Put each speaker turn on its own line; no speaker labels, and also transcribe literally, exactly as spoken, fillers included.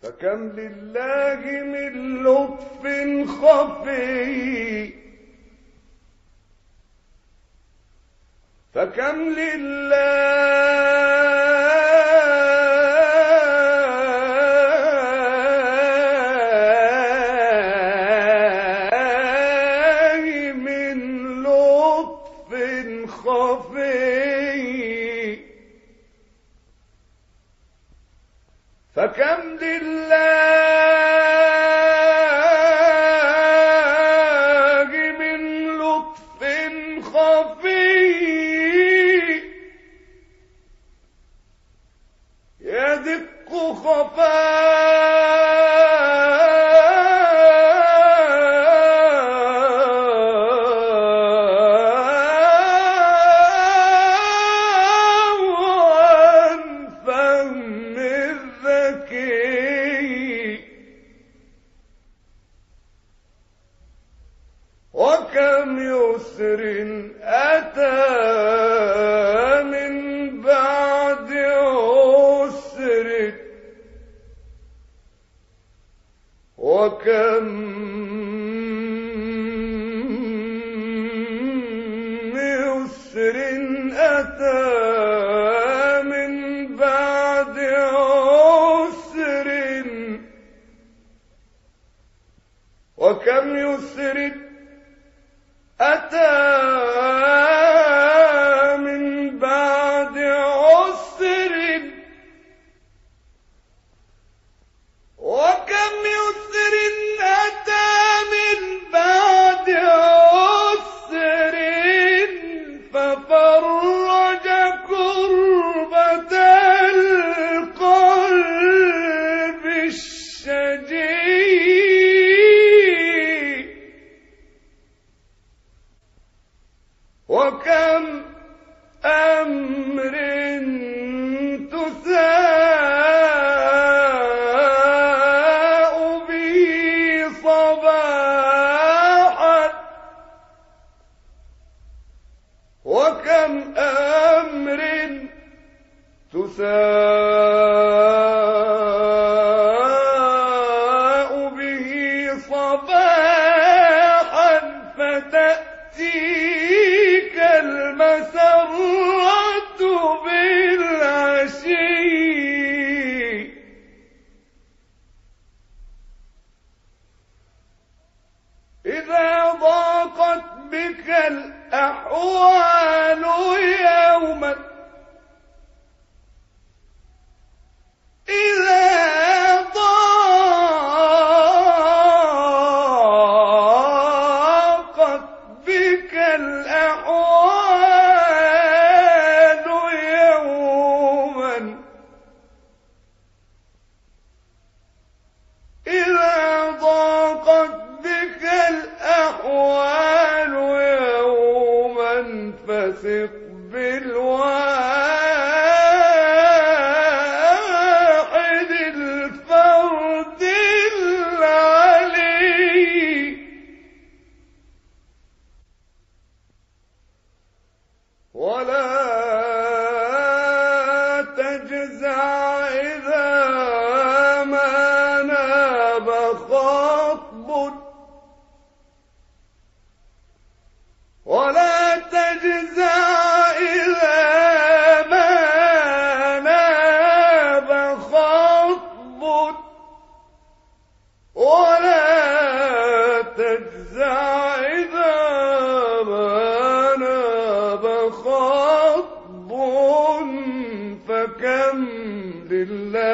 فكم لله من لطف خفي فكم لله من لطف خفي فكم لله من لطف خفي يدق خفاء فهم الذكي وكم يسر أتى من بعد عسر وكم يسر أتى من بعد عسر وكم يسر أتى من بعد عسر وكم يسر أتى من بعد عسر ففرج كربة القلب الشجي وكم أمر تساء به صباحا وكم أمر تساء به صباحا فتأتيك المسرة بالعشي إذا ضاقت بك الأحوال يوما إذا ضاقت بك الأحوال يوما إذا ضاقت بك الأحوال يوما فثق بالواحد الفرد العلي ولا تجزع إذا ما ناب خطب ولا تجزع إذا ما ناب خطب ولا تجزع إذا ما ناب خطب فكم لله